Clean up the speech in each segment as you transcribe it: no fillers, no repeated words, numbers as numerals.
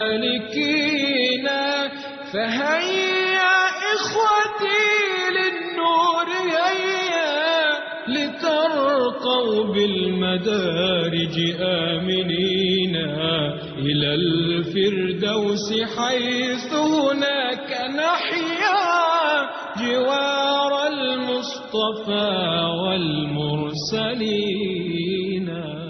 سالكين فهيا إخوتي للنور هيا لترقوا بالمدارج آمنين إلى الفردوس حيث هناك نحيا جوار المصطفى والمرسلين.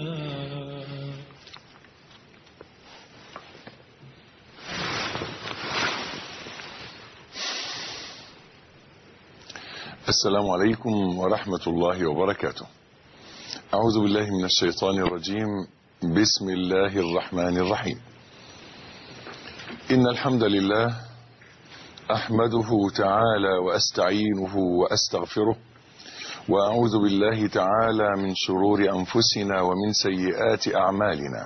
السلام عليكم ورحمة الله وبركاته. أعوذ بالله من الشيطان الرجيم. بسم الله الرحمن الرحيم. إن الحمد لله أحمده تعالى وأستعينه وأستغفره، وأعوذ بالله تعالى من شرور أنفسنا ومن سيئات أعمالنا.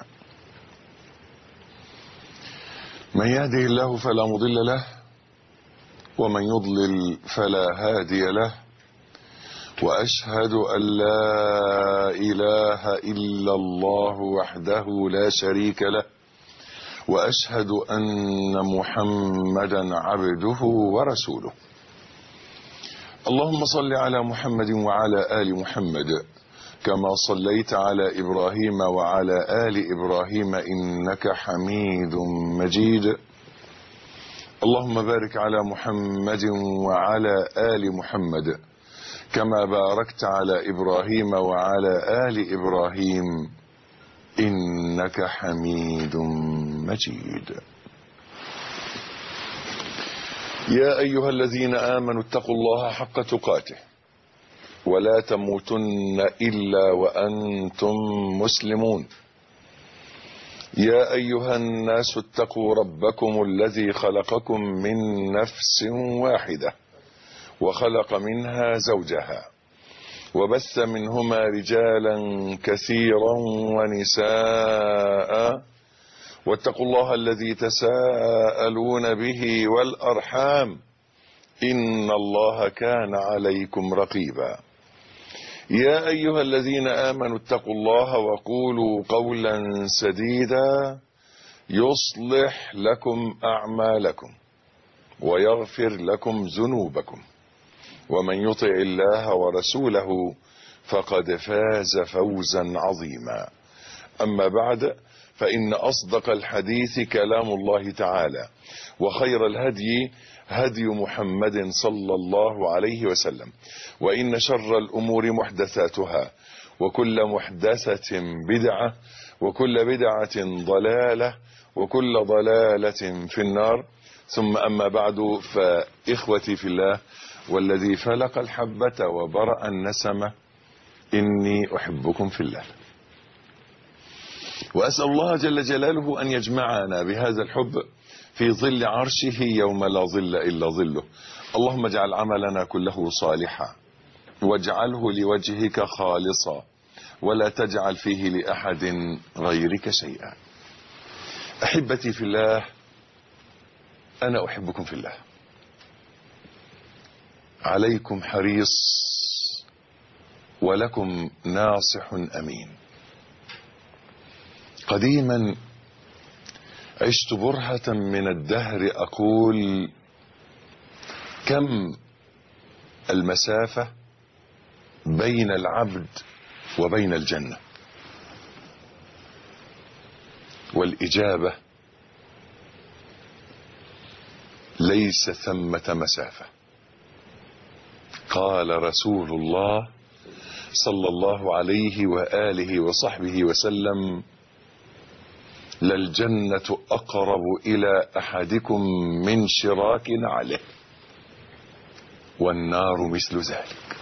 من يهده الله فلا مضل له، ومن يضلل فلا هادي له، وأشهد أن لا إله إلا الله وحده لا شريك له، وأشهد أن محمدا عبده ورسوله. اللهم صل على محمد وعلى آل محمد كما صليت على إبراهيم وعلى آل إبراهيم إنك حميد مجيد. اللهم بارك على محمد وعلى آل محمد كما باركت على إبراهيم وعلى آل إبراهيم إنك حميد مجيد. يا أيها الذين آمنوا اتقوا الله حق تقاته ولا تموتن إلا وأنتم مسلمون. يا أيها الناس اتقوا ربكم الذي خلقكم من نفس واحدة وخلق منها زوجها وبث منهما رجالا كثيرا ونساء، واتقوا الله الذي تساءلون به والأرحام إن الله كان عليكم رقيبا. يا أيها الذين آمنوا اتقوا الله وقولوا قولا سديدا يصلح لكم أعمالكم ويغفر لكم ذنوبكم، ومن يطع الله ورسوله فقد فاز فوزا عظيما. أما بعد، فإن أصدق الحديث كلام الله تعالى، وخير الهدي هدي محمد صلى الله عليه وسلم، وإن شر الأمور محدثاتها، وكل محدثة بدعة، وكل بدعة ضلالة، وكل ضلالة في النار. ثم أما بعد، فإخوتي في الله والذي فلق الحبة وبرأ النسمة، إني أحبكم في الله، وأسأل الله جل جلاله أن يجمعنا بهذا الحب في ظل عرشه يوم لا ظل إلا ظله. اللهم اجعل عملنا كله صالحا، واجعله لوجهك خالصا، ولا تجعل فيه لأحد غيرك شيئا. أحبتي في الله، أنا أحبكم في الله. عليكم حريص ولكم ناصح أمين. قديما عشت برهة من الدهر أقول: كم المسافة بين العبد وبين الجنة؟ والإجابة: ليس ثمة مسافة. قال رسول الله صلى الله عليه وآله وصحبه وسلم: للجنة أقرب إلى أحدكم من شراك نعله، والنار مثل ذلك.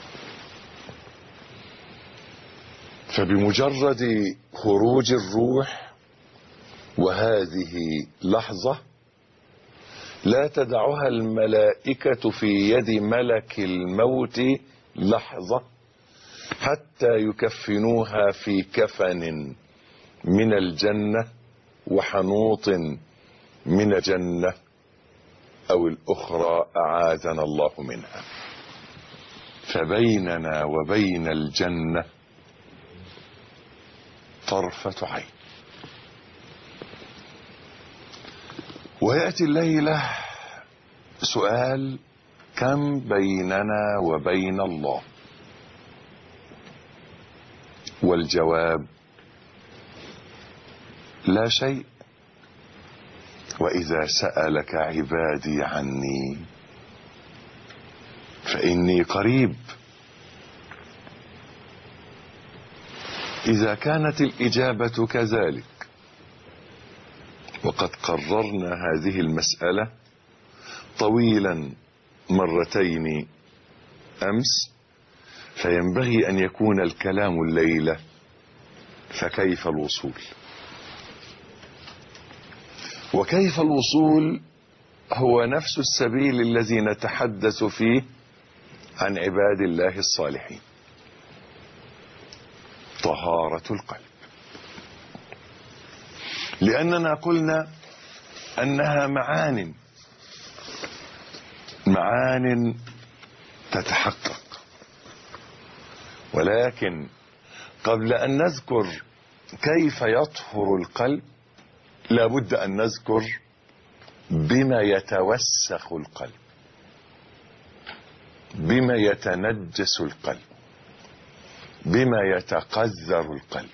فبمجرد خروج الروح، وهذه لحظة لا تدعها الملائكة في يد ملك الموت لحظة حتى يكفنوها في كفن من الجنة وحنوط من الجنة أو الأخرى أعاذنا الله منها. فبيننا وبين الجنة طرفة عين. ويأتي الليلة سؤال: كم بيننا وبين الله؟ والجواب: لا شيء. وإذا سألك عبادي عني فإني قريب. إذا كانت الإجابة كذلك، وقد قررنا هذه المسألة طويلا مرتين أمس، فينبغي أن يكون الكلام الليلة: فكيف الوصول؟ وكيف الوصول هو نفس السبيل الذي نتحدث فيه عن عباد الله الصالحين: طهارة القلب. لأننا قلنا أنها معان تتحقق، ولكن قبل أن نذكر كيف يطهر القلب لابد أن نذكر بما يتوسخ القلب، بما يتنجس القلب، بما يتقذر القلب.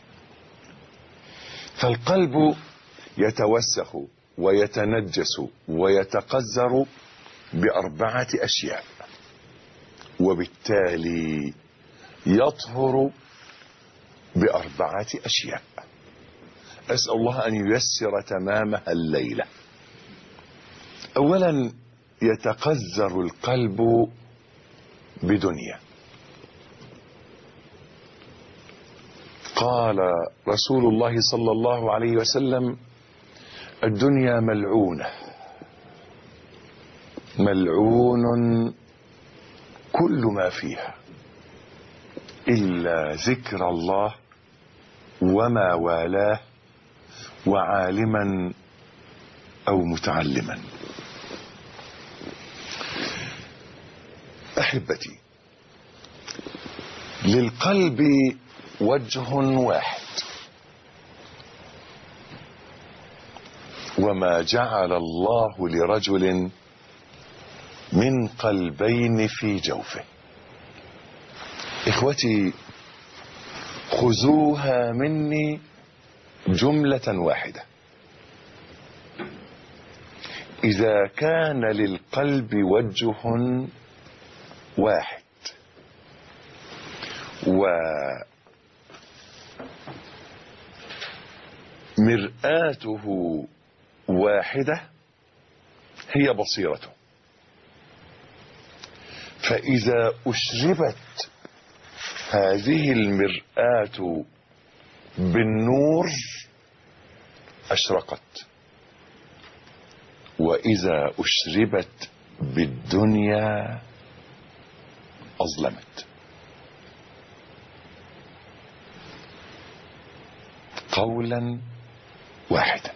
فالقلب يتوسخ ويتنجس ويتقذر ب4 أشياء، وبالتالي يطهر ب4 أشياء. أسأل الله أن ييسر تمامها الليلة. أولا، يتقذر القلب بدنيا. قال رسول الله صلى الله عليه وسلم: الدنيا ملعونة، ملعون كل ما فيها إلا ذكر الله وما والاه وعالما أو متعلما. أحبتي، للقلب وجه واحد، وما جعل الله لرجل من قلبين في جوفه. إخوتي، خذوها مني جملة واحدة: إذا كان للقلب وجه واحد ومرآته واحدة هي بصيرته، فإذا أشربت هذه المرآة بالنور أشرقت، وإذا أشربت بالدنيا أظلمت. قولا واحدا: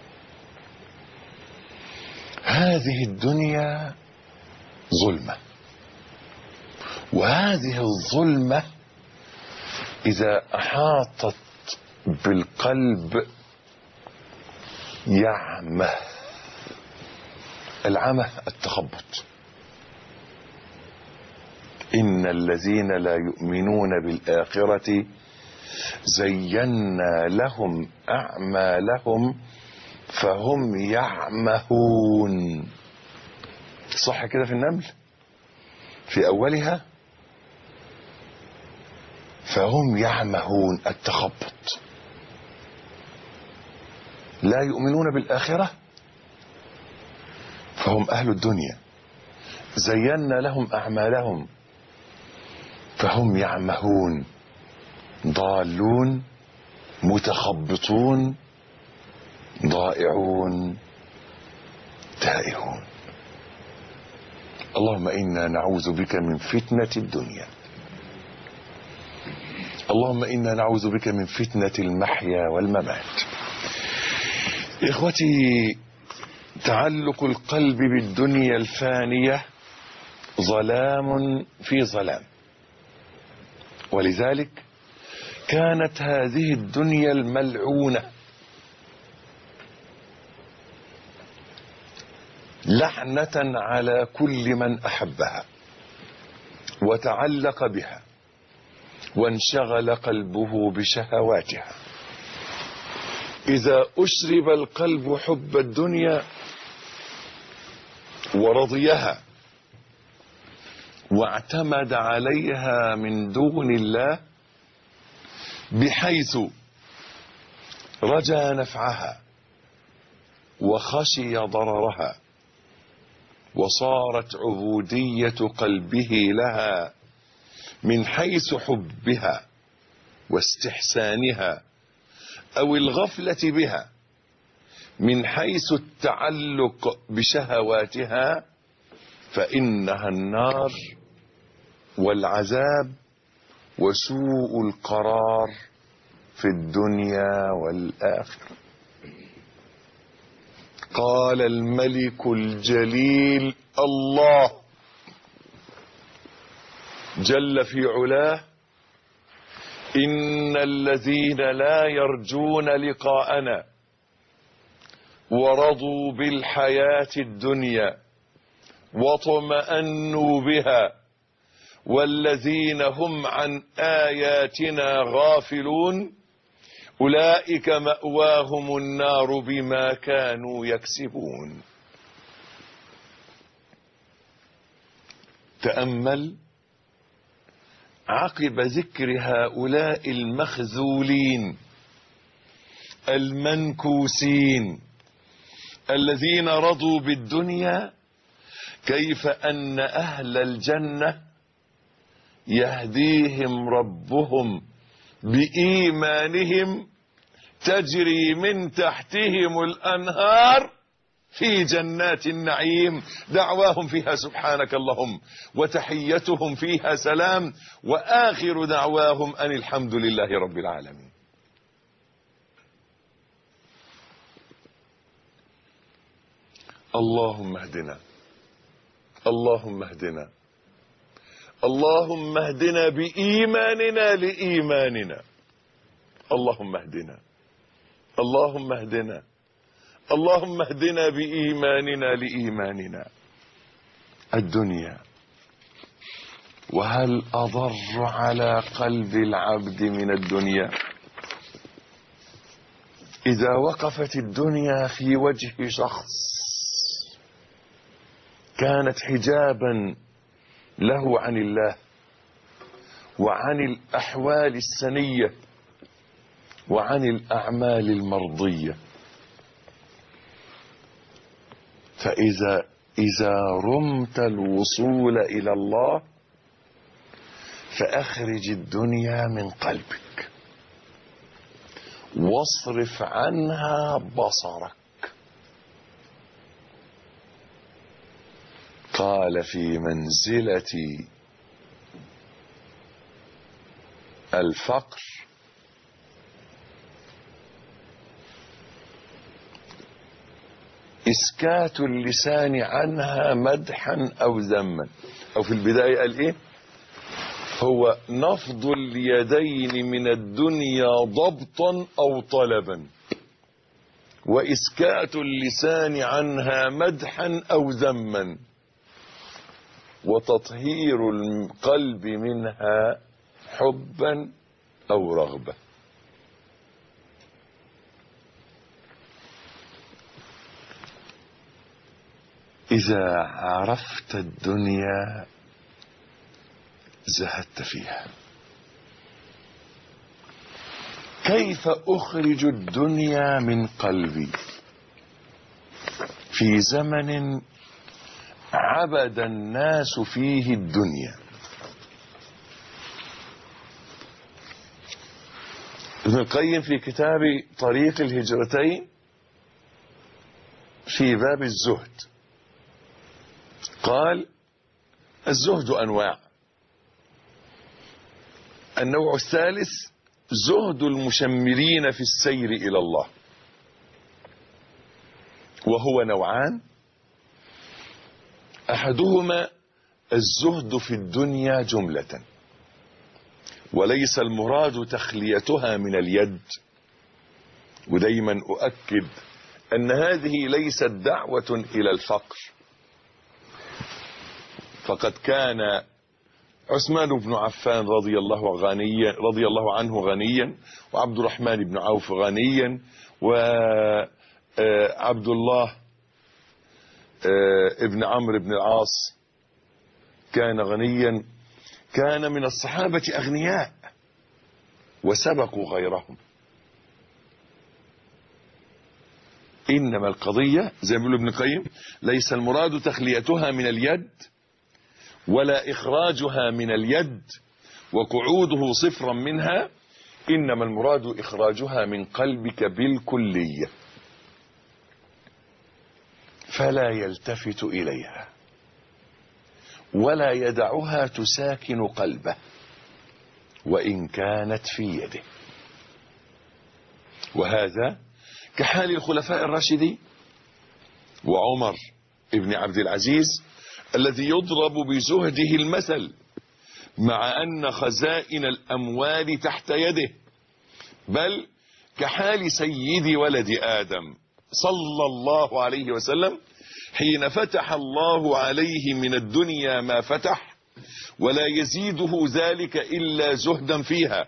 هذه الدنيا ظلمة، وهذه الظلمة إذا أحاطت بالقلب يعمى. العمى التخبط. إن الذين لا يؤمنون بالآخرة زينا لهم أعمالهم فهم يعمهون. صح كده في النمل في أولها؟ فهم يعمهون، التخبط. لا يؤمنون بالآخرة فهم أهل الدنيا، زينا لهم أعمالهم فهم يعمهون، ضالون متخبطون ضائعون تائهون. اللهم إنا نعوذ بك من فتنة الدنيا، اللهم إنا نعوذ بك من فتنة المحيا والممات. إخوتي، تعلق القلب بالدنيا الفانية ظلام في ظلام، ولذلك كانت هذه الدنيا الملعونة لعنة على كل من أحبها وتعلق بها وانشغل قلبه بشهواتها. إذا أشرب القلب حب الدنيا ورضيها واعتمد عليها من دون الله بحيث رجا نفعها وخشي ضررها، وصارت عبودية قلبه لها من حيث حبها واستحسانها أو الغفلة بها من حيث التعلق بشهواتها، فإنها النار والعذاب وسوء القرار في الدنيا والآخرة. قال الملك الجليل الله جل في علاه: إن الذين لا يرجون لقاءنا ورضوا بالحياة الدنيا واطمأنوا بها والذين هم عن آياتنا غافلون أولئك مأواهم النار بما كانوا يكسبون. تأمل عقب ذكر هؤلاء المخذولين المنكوسين الذين رضوا بالدنيا، كيف أن أهل الجنة يهديهم ربهم بإيمانهم تجري من تحتهم الأنهار في جنات النعيم، دعواهم فيها سبحانك اللهم وتحيتهم فيها سلام وآخر دعواهم أن الحمد لله رب العالمين. اللهم اهدنا، اللهم اهدنا، اللهم اهدنا بإيماننا لإيماننا، اللهم اهدنا، اللهم اهدنا، اللهم اهدنا بإيماننا لإيماننا. الدنيا، وهل أضر على قلب العبد من الدنيا؟ إذا وقفت الدنيا في وجه شخص كانت حجابا له عن الله وعن الأحوال السنية وعن الأعمال المرضية، فإذا رمت الوصول إلى الله فأخرج الدنيا من قلبك واصرف عنها بصرك. قال في منزلة الفقر: إسكات اللسان عنها مدحا أو ذما. أو في البداية قال إيه؟ هو نفض اليدين من الدنيا ضبطا أو طلبا، وإسكات اللسان عنها مدحا أو ذما، وتطهير القلب منها حبا أو رغبة. إذا عرفت الدنيا زهدت فيها. كيف أخرج الدنيا من قلبي في زمن عبد الناس فيه الدنيا؟ ابن القيم في كتاب طريق الهجرتين في باب الزهد قال: الزهد أنواع. النوع الثالث زهد المشمرين في السير إلى الله، وهو نوعان: أحدهما الزهد في الدنيا جملة، وليس المراد تخليتها من اليد. ودايما أؤكد أن هذه ليست دعوة إلى الفقر، فقد كان عثمان بن عفان رضي الله عنه غنيا، وعبد الرحمن بن عوف غنيا، وعبد الله ابن عمرو بن العاص كان غنيا، كان من الصحابة أغنياء وسبقوا غيرهم. إنما القضية زي ما بيقول ابن القيم ليس المراد تخليتها من اليد ولا إخراجها من اليد وقعوده صفرا منها، إنما المراد إخراجها من قلبك بالكلية فلا يلتفت إليها ولا يدعها تساكن قلبه وإن كانت في يده. وهذا كحال الخلفاء الراشدين وعمر ابن عبد العزيز الذي يضرب بزهده المثل مع أن خزائن الأموال تحت يده، بل كحال سيد ولد آدم صلى الله عليه وسلم حين فتح الله عليه من الدنيا ما فتح ولا يزيده ذلك إلا زهدا فيها.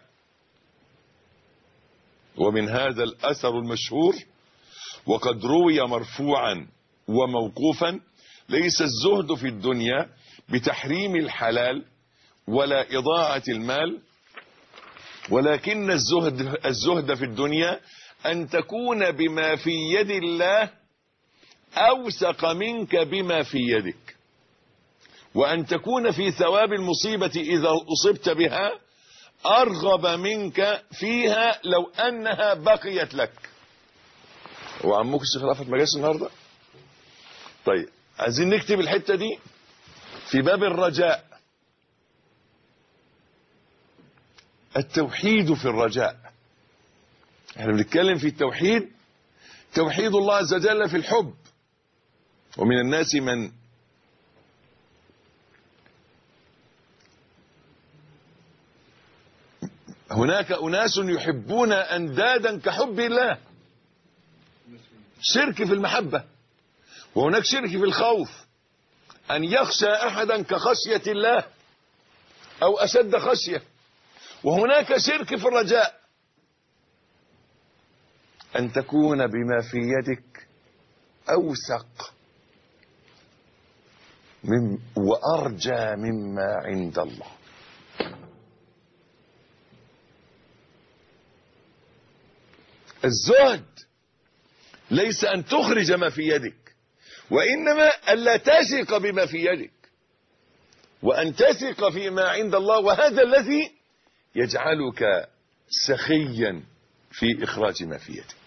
ومن هذا الأثر المشهور وقد روي مرفوعا وموقوفا: ليس الزهد في الدنيا بتحريم الحلال ولا إضاعة المال، ولكن الزهد في الدنيا أن تكون بما في يد الله أوثق منك بما في يدك، وأن تكون في ثواب المصيبة إذا أصبت بها أرغب منك فيها لو أنها بقيت لك. وعموك الشيخ رافت ما جاش النهارده؟ طيب عايزين نكتب الحتة دي في باب الرجاء. التوحيد في الرجاء، احنا بنتكلم في التوحيد، توحيد الله عز وجل في الحب. ومن الناس من هناك أناس يحبون أندادا كحب الله، شرك في المحبة. وهناك شرك في الخوف، أن يخشى أحدا كخشية الله أو أشد خشية. وهناك شرك في الرجاء، أن تكون بما في يدك أوثق وأرجى مما عند الله. الزهد ليس أن تخرج ما في يدك، وإنما ألا تثق بما في يدك وأن تثق فيما عند الله، وهذا الذي يجعلك سخيا في إخراج ما في يدك.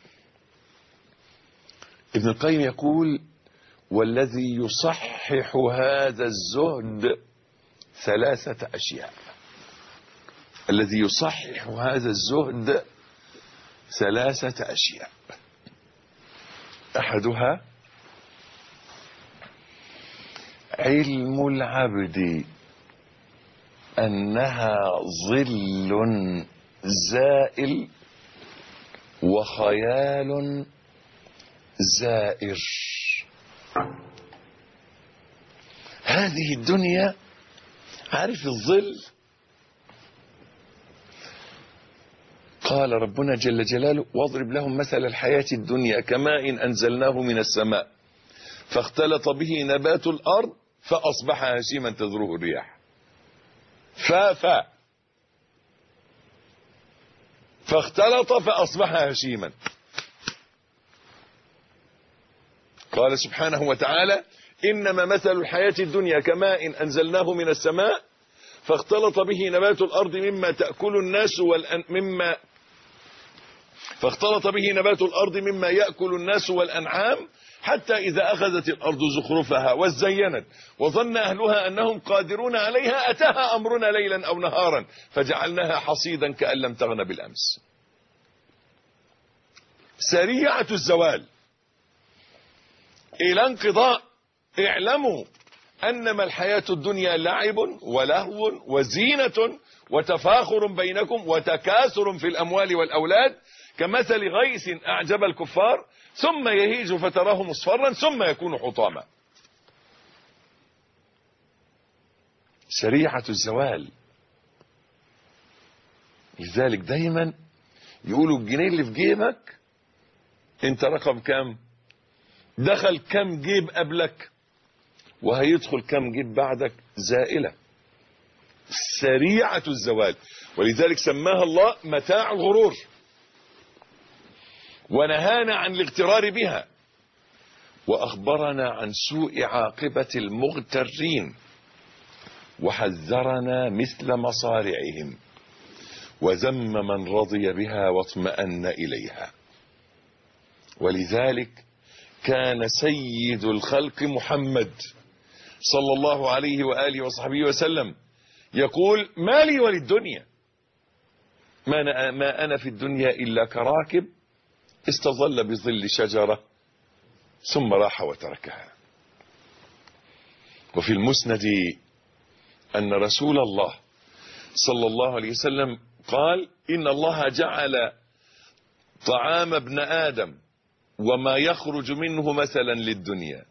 ابن القيم يقول: والذي يصحح هذا الزهد ثلاثة أشياء. الذي يصحح هذا الزهد ثلاثة أشياء. أحدها علم العبد أنها ظل زائل وخيال زائر. هذه الدنيا، عارف الظل؟ قال ربنا جل جلاله: واضرب لهم مثل الحياة الدنيا كماء أنزلناه من السماء فاختلط به نبات الأرض فأصبح هشيما تذروه الرياح. فاختلط فأصبح هشيما. قال سبحانه وتعالى: إنما مثل الحياة الدنيا كماء أنزلناه من السماء فاختلط به نبات الأرض مما يأكل الناس والأنعام حتى إذا أخذت الأرض زخرفها وزينت وظن أهلها أنهم قادرون عليها أتاها أمرنا ليلا أو نهارا فجعلناها حصيدا كأن لم تغن بالأمس. سريعة الزوال إلى انقضاء. اعلموا أنما الحياة الدنيا لعب ولهو وزينة وتفاخر بينكم وتكاثر في الأموال والأولاد كمثل غيث أعجب الكفار ثم يهيج فتراه مصفرا ثم يكون حطاما. سريعة الزوال. لذلك دايما يقولوا الجنيه اللي في جيبك انت رقم كام، دخل كم جيب قبلك وهيدخل كم جيب بعدك، زائلة سريعة الزوال. ولذلك سماها الله متاع الغرور، ونهانا عن الاغترار بها، وأخبرنا عن سوء عاقبة المغترين، وحذرنا مثل مصارعهم، وذم من رضي بها واطمأن إليها. ولذلك كان سيد الخلق محمد صلى الله عليه وآله وصحبه وسلم يقول: ما لي وللدنيا، ما أنا في الدنيا إلا كراكب استظل بظل شجرة ثم راح وتركها. وفي المسند أن رسول الله صلى الله عليه وسلم قال: إن الله جعل طعام ابن آدم وما يخرج منه مثلا للدنيا،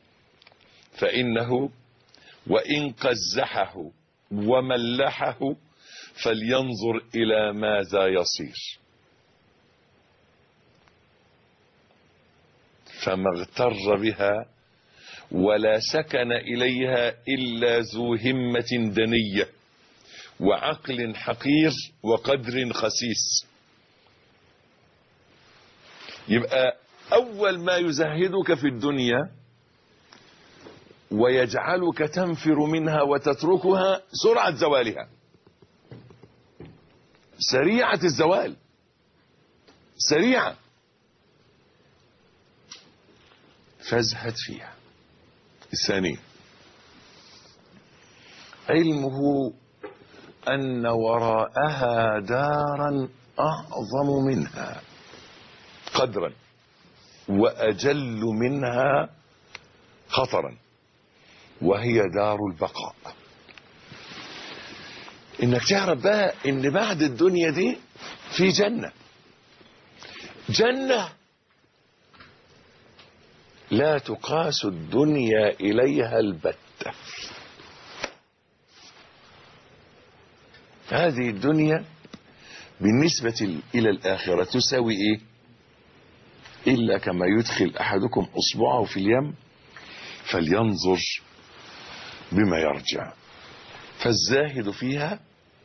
فإنه وإن قزحه وملحه فلينظر إلى ماذا يصير. فما اغتر بها ولا سكن إليها إلا ذو همة دنية وعقل حقير وقدر خسيس. يبقى أول ما يزهدك في الدنيا ويجعلك تنفر منها وتتركها سرعة زوالها، سريعة الزوال، سريعة، فازهد فيها. الثاني علمه أن وراءها دارا أعظم منها قدرا وأجل منها خطرا، وهي دار البقاء. انك تعرف بقى ان بعد الدنيا دي في جنة، جنة لا تقاس الدنيا إليها البتة. هذه الدنيا بالنسبة إلى الآخرة تساوي إيه؟ إلا كما يدخل أحدكم أصبعه في اليم فلينظر بما يرجع. فالزاهد فيها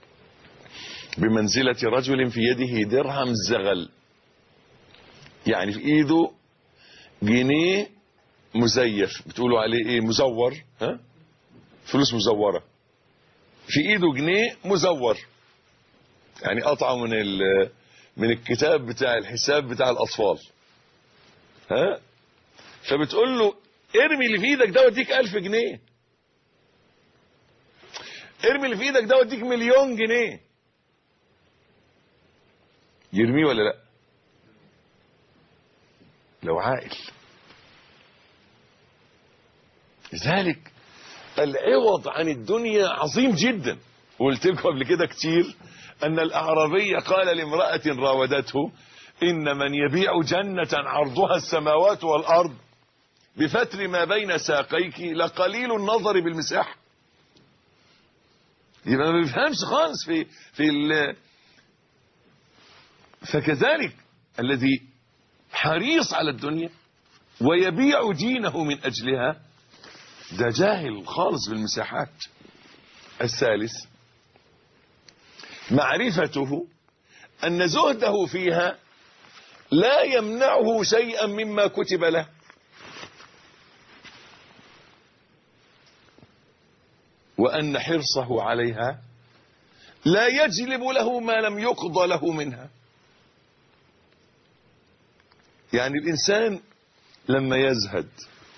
بمنزلة رجل في يده درهم زغل، يعني في إيده جنيه مزيف، بتقولوا عليه إيه؟ مزور، ها؟ فلوس مزورة. في إيده جنيه مزور، يعني قطعه من الكتاب بتاع الحساب بتاع الأطفال، ها؟ فبتقول له: ارمي اللي في ايدك ده واديك 1000 جنيه، ارمي اللي في ايدك ده واديك 1,000,000 جنيه. يرميه ولا لا؟ لو عاقل. لذلك العوض عن الدنيا عظيم جدا. قلت لكم قبل كده كتير ان الاعرابي قال لامرأة راودته: ان من يبيع جنة عرضها السماوات والارض بفتر ما بين ساقيك لقليل النظر بالمساحة. يبقى ما بيفهمش خالص في فكذلك الذي حريص على الدنيا ويبيع دينه من أجلها ده جاهل خالص بالمساحات. الثالث معرفته أن زهده فيها لا يمنعه شيئا مما كتب له، وأن حرصه عليها لا يجلب له ما لم يقضى له منها. يعني الإنسان لما يزهد،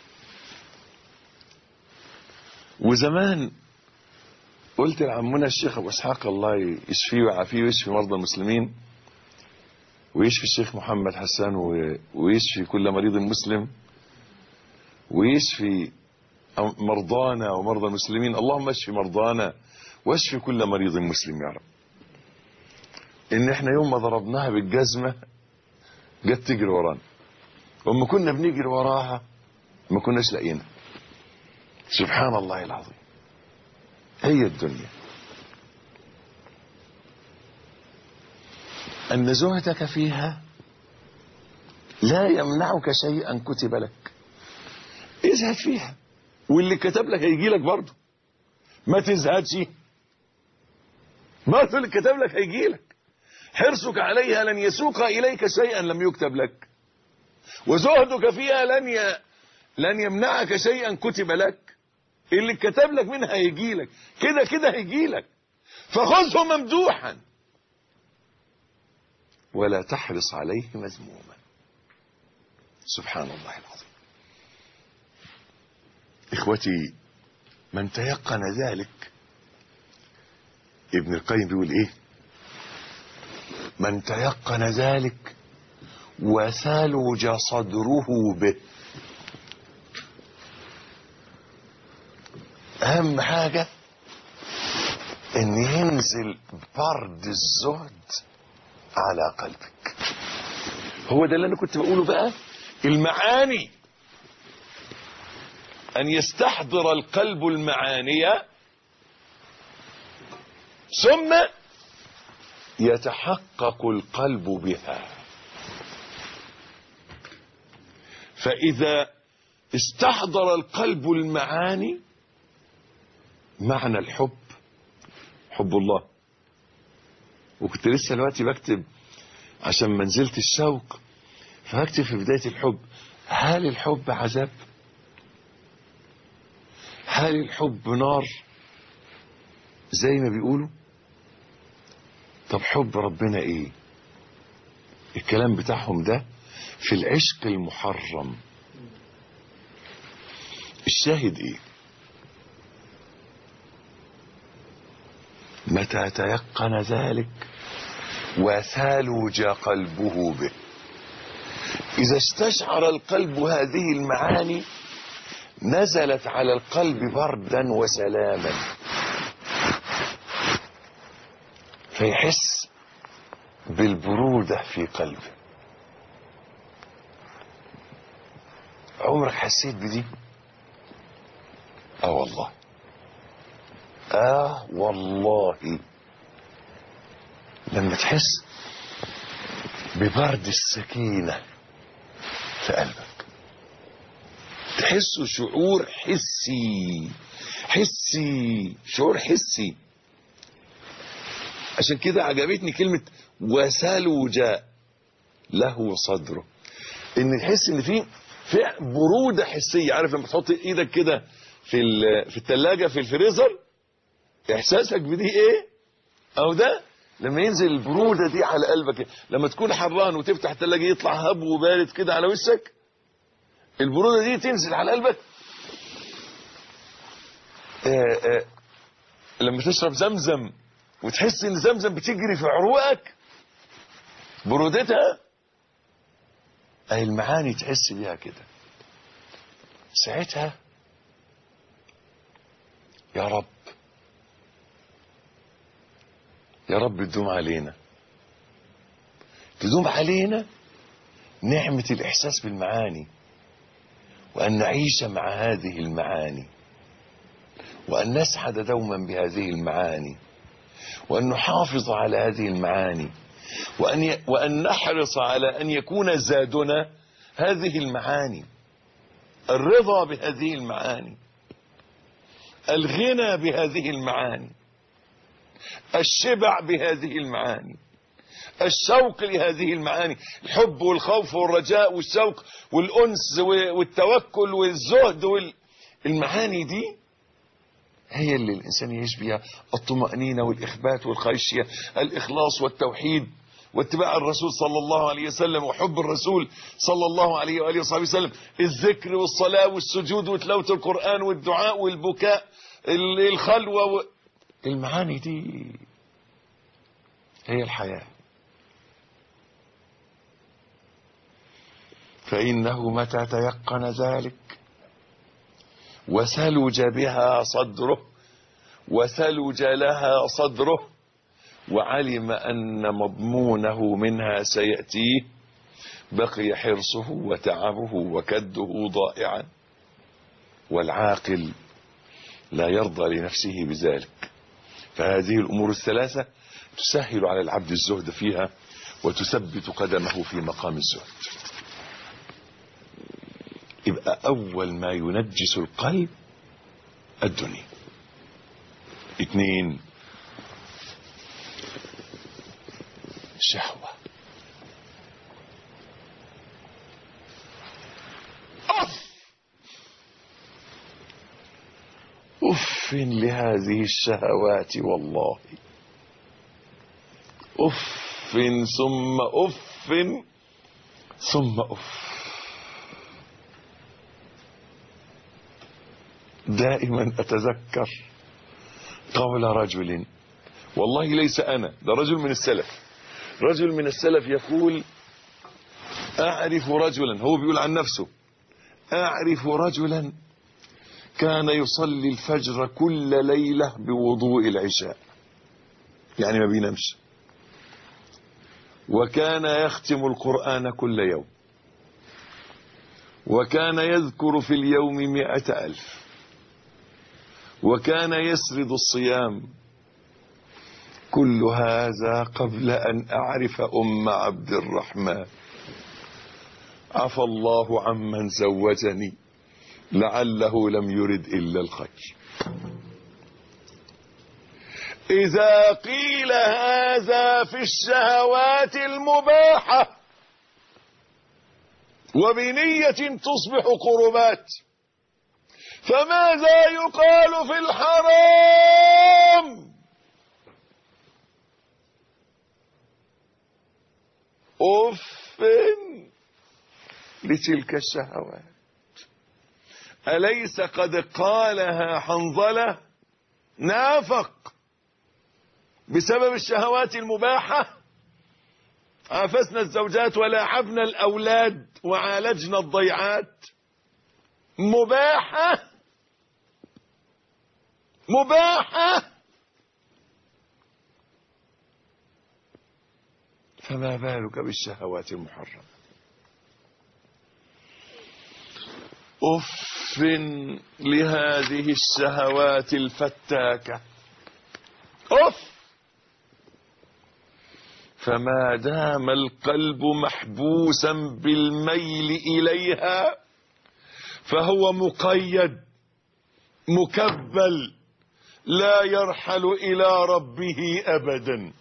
وزمان قلت لعمنا الشيخ أبو إسحاق الله يشفيه ويعافيه ويشفي مرضى المسلمين ويشفي الشيخ محمد حسان ويشفي كل مريض مسلم ويشفي مرضانا ومرضى المسلمين، اللهم اشفي مرضانا واشفي كل مريض مسلم يا رب. ان احنا يوم ما ضربناها بالجزمة جت تجري ورانا، وما كنا بنجري وراها ما كناش لاقيينها. سبحان الله العظيم. هي الدنيا. أن زهدك فيها لا يمنعك شيئا كتب لك. ازهد فيها، واللي كتب لك هيجي لك برضه. ما تزهدش، برضه اللي كتب لك هيجي لك. حرصك عليها لن يسوق إليك شيئا لم يكتب لك، وزهدك فيها لن يمنعك شيئا كتب لك. اللي كتب لك منها هيجي لك، كده كده هيجي لك. فخذه ممدوحا ولا تحرص عليه مذموما. سبحان الله العظيم. إخوتي، من تيقن ذلك، ابن القيم بيقول ايه؟ من تيقن ذلك وثلج صدره به. اهم حاجة ان ينزل برد الزهد على قلبك. هو ده اللي انا كنت بقوله بقى. المعاني، ان يستحضر القلب المعاني ثم يتحقق القلب بها. فاذا استحضر القلب المعاني، معنى الحب حب الله. وكنت لسه دلوقتي بكتب عشان منزلة الشوق، فبكتب في بداية الحب: هل الحب عذاب؟ هل الحب نار زي ما بيقولوا؟ طب حب ربنا ايه؟ الكلام بتاعهم ده في العشق المحرم. الشاهد ايه؟ متى تيقن ذلك وثلج قلبه به. إذا استشعر القلب هذه المعاني نزلت على القلب بردا وسلاما، فيحس بالبرودة في قلبه. عمرك حسيت بدي؟ والله والله لما تحس ببرد السكينة في قلبك، تحس شعور حسي شعور حسي. عشان كده عجبتني كلمة وثلج له صدره، ان تحس ان في برودة حسية. عارف لما تحط ايدك كده في الثلاجة في الفريزر، احساسك بدي ايه؟ او ده لما ينزل البرودة دي على قلبك. لما تكون حران وتفتح الثلاجة يطلع هبو بارد كده على وشك، البرودة دي تنزل على قلبك. لما تشرب زمزم وتحس ان زمزم بتجري في عروقك، برودتها اي المعاني تحس بيها كده. ساعتها يا رب يا رب تدوم علينا نعمة الإحساس بالمعاني، وأن نعيش مع هذه المعاني، وأن نسعد دوما بهذه المعاني، وأن نحافظ على هذه المعاني، وأن نحرص على أن يكون زادنا هذه المعاني، الرضا بهذه المعاني، الغنى بهذه المعاني، الشبع بهذه المعاني، الشوق لهذه المعاني، الحب والخوف والرجاء والشوق والأنس والتوكل والزهد المعاني دي هي اللي الإنسان يعيش بها الطمأنينة والإخبات والخشية، الإخلاص والتوحيد واتباع الرسول صلى الله عليه وسلم وحب الرسول صلى الله عليه وآله وصحبه وسلم، الذكر والصلاة والسجود وتلاوة القرآن والدعاء والبكاء، الخلوة المعاني دي هي الحياة. فإنه متى تيقن ذلك وثلج بها صدره وثلج لها صدره وعلم أن مضمونه منها سيأتيه بقي حرصه وتعبه وكده ضائعا. والعاقل لا يرضى لنفسه بذلك. فهذه الأمور الثلاثة تسهل على العبد الزهد فيها وتثبت قدمه في مقام الزهد. يبقى أول ما ينجس القلب الدنيا. 2 شهوة. أف لهذه الشهوات والله، أف ثم أف ثم أف. دائما أتذكر قول رجل، والله ليس أنا، ده رجل من السلف، رجل من السلف يقول: أعرف رجلا، هو بيقول عن نفسه: أعرف رجلا كان يصلي الفجر كل ليلة بوضوء العشاء، يعني ما بينامش، وكان يختم القرآن كل يوم، وكان يذكر في اليوم 100,000، وكان يسرد الصيام. كل هذا قبل أن أعرف أم عبد الرحمن. عفى الله عمن زوجني، لعله لم يرد إلا الخير. إذا قيل هذا في الشهوات المباحة وبنية تصبح قربات، فماذا يقال في الحرام؟ أف لتلك الشهوات. أليس قد قالها حنظلة؟ نافق بسبب الشهوات المباحة. عافسنا الزوجات ولاعبنا الأولاد وعالجنا الضيعات. مباحة مباحة، فما بالك بالشهوات المحرمة. أف لهذه الشهوات الفتاكة. أف. فما دام القلب محبوسا بالميل إليها فهو مقيد مكبل لا يرحل إلى ربه أبدا.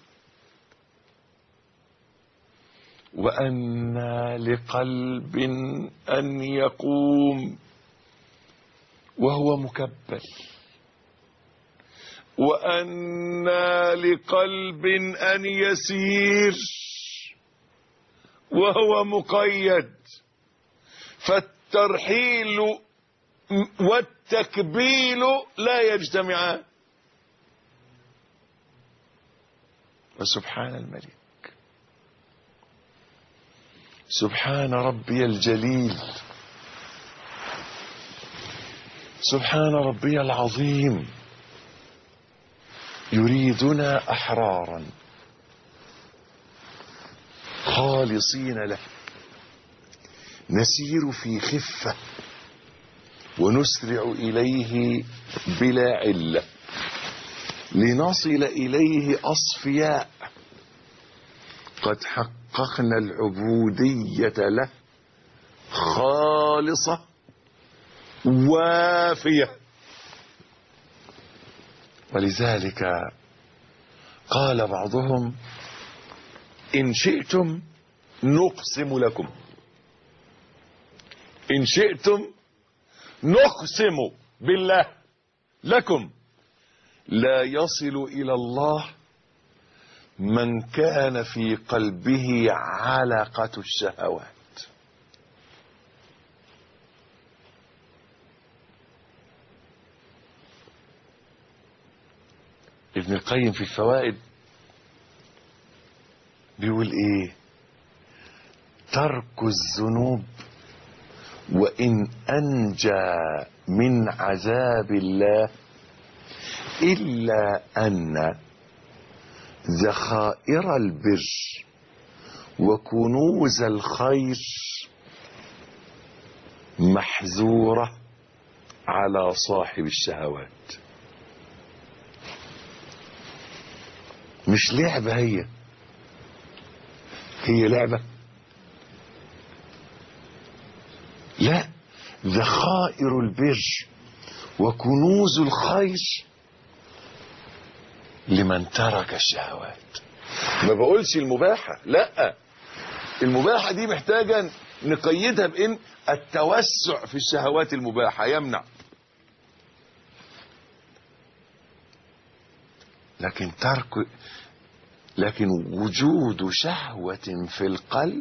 وأنى لقلب أن يقوم وهو مكبل، وأنى لقلب أن يسير وهو مقيد. فالترحيل والتكبيل لا يجتمعان. وسبحان الملك، سبحان ربي الجليل، سبحان ربي العظيم، يريدنا أحرارا خالصين له، نسير في خفة ونسرع إليه بلا علة، لنصل إليه أصفياء قد حققنا العبودية له خالصة وافية. ولذلك قال بعضهم: إن شئتم نقسم لكم، إن شئتم نقسم بالله لكم لا يصل إلى الله من كان في قلبه علقة الشهوات. ابن القيم في الفوائد بيقول ايه: ترك الذنوب وإن أنجى من عذاب الله إلا أن ذخائر البر وكنوز الخير محذورة على صاحب الشهوات. مش لعبة، هي لعبة؟ لا، ذخائر البر وكنوز الخير لمن ترك الشهوات. ما بقولش المباحة، لا، المباحة دي محتاجة نقيدها بإن التوسع في الشهوات المباحة يمنع، لكن وجود شهوة في القلب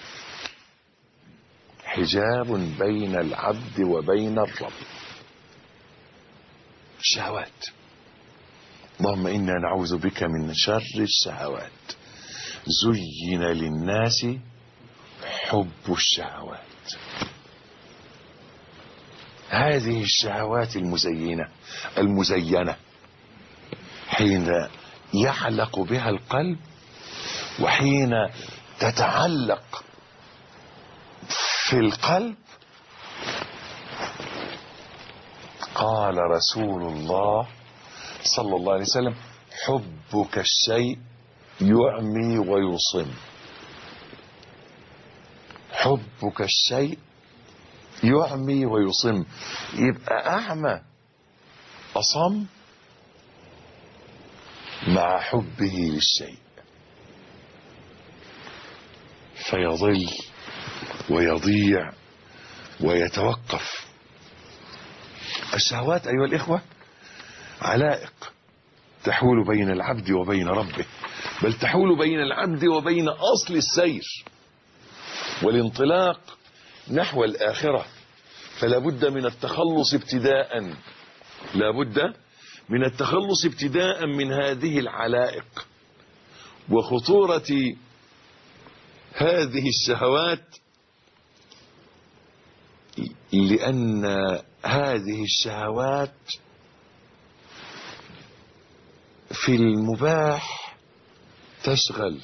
حجاب بين العبد وبين الرب. الشهوات، اللهم إنا نعوذ بك من شر الشهوات. زين للناس حب الشهوات. هذه الشهوات المزينة حين يعلق بها القلب وحين تتعلق في القلب، قال رسول الله صلى الله عليه وسلم: حبك الشيء يعمي ويصم. حبك الشيء يعمي ويصم، يبقى أعمى أصم مع حبه للشيء، فيضل ويضيع ويتوقف. الشهوات أيها الإخوة علائق تحول بين العبد وبين ربه، بل تحول بين العبد وبين أصل السير والانطلاق نحو الآخرة. فلا بد من التخلص ابتداء، لا بد من التخلص ابتداء من هذه العلائق وخطورة هذه الشهوات، لأن هذه الشهوات في المباح تشغل،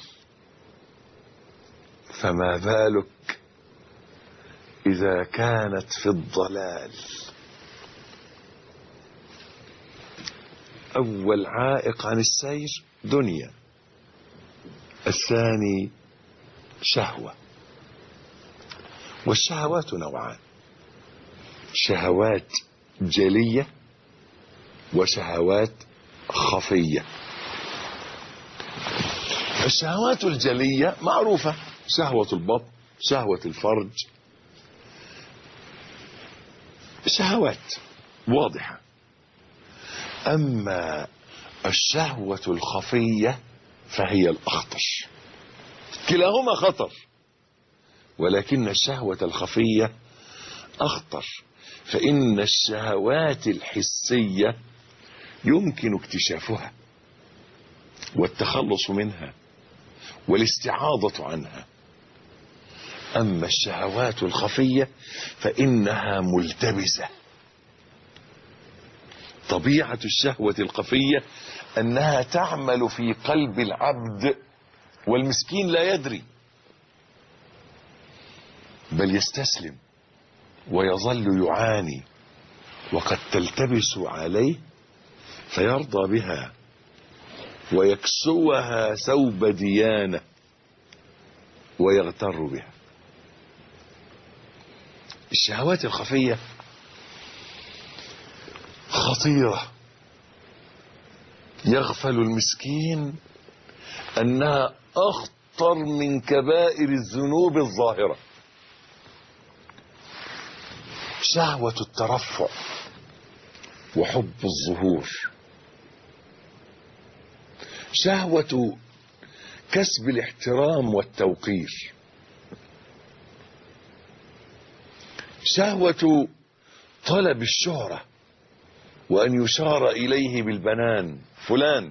فما بالك إذا كانت في الضلال. أول عائق عن السير دنيا، الثاني شهوة. والشهوات نوعان: شهوات جلية وشهوات خفية. الشهوات الجلية معروفة: شهوة البطن، شهوة الفرج، شهوات واضحة. أما الشهوة الخفية فهي الأخطر. كلاهما خطر، ولكن الشهوة الخفية أخطر، فإن الشهوات الحسية يمكن اكتشافها والتخلص منها والاستعاضة عنها. أما الشهوات الخفية فإنها ملتبسة. طبيعة الشهوة الخفية أنها تعمل في قلب العبد والمسكين لا يدري، بل يستسلم ويظل يعاني، وقد تلتبس عليه فيرضى بها ويكسوها ثوب ديانة ويغتر بها. الشهوات الخفية خطيرة، يغفل المسكين أنها أخطر من كبائر الذنوب الظاهرة. شهوة الترفع وحب الظهور، شهوة كسب الاحترام والتوقير، شهوة طلب الشهرة وأن يشار إليه بالبنان فلان،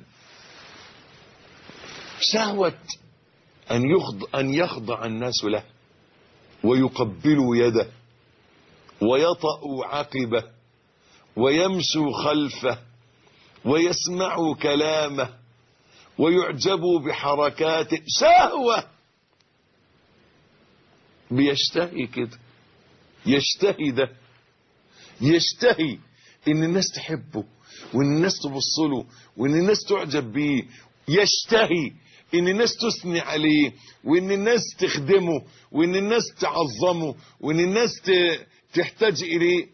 شهوة أن يخضع الناس له ويقبلوا يده ويطأوا عقبه ويمشوا خلفه ويسمعوا كلامه ويعجبوا بحركاته. شهوة بيشتهي كده، يشتهي ده، يشتهي ان الناس تحبه وان الناس تبص له وان الناس تعجب بيه، يشتهي ان الناس تثني عليه وان الناس تخدمه وان الناس تعظمه وان الناس تحتاج اليه.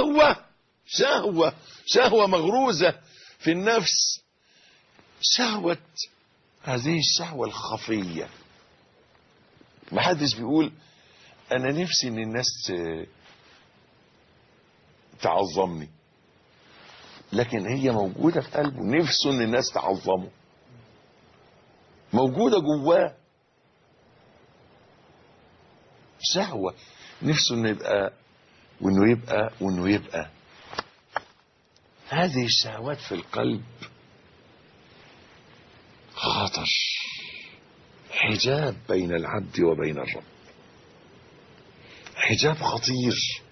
شهوة مغروزة في النفس، شهوة، هذه الشهوة الخفية. ما حدش بيقول انا نفسي ان الناس تعظمني، لكن هي موجودة في قلبه، نفسه ان الناس تعظمه، موجودة جواه شهوة، نفسه انه يبقى وانه يبقى وانه يبقى. هذه الشهوات في القلب خطر، حجاب بين العبد وبين الرب، حجاب خطير،